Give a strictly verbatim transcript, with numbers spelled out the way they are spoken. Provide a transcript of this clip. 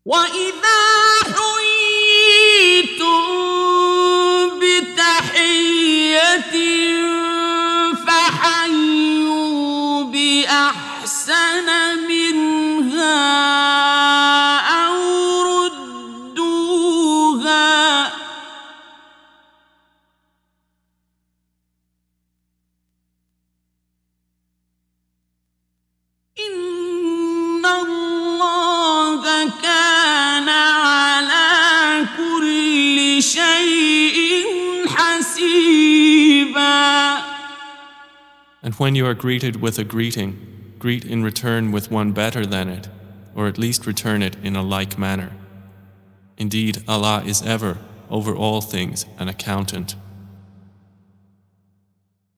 وَإِذَا حُيِّيتُم بِتَحِيَّةٍ فَحَيُّوا بِأَحْسَنَ مِنْهَا أَوْ رُدُّوهَا ۗ إِنَّ اللَّهَ كَانَ عَلَىٰ كُلِّ شَيْءٍ حَسِيبًا. And when you are greeted with a greeting, greet in return with one better than it, or at least return it in a like manner. Indeed, Allah is ever, over all things, an accountant.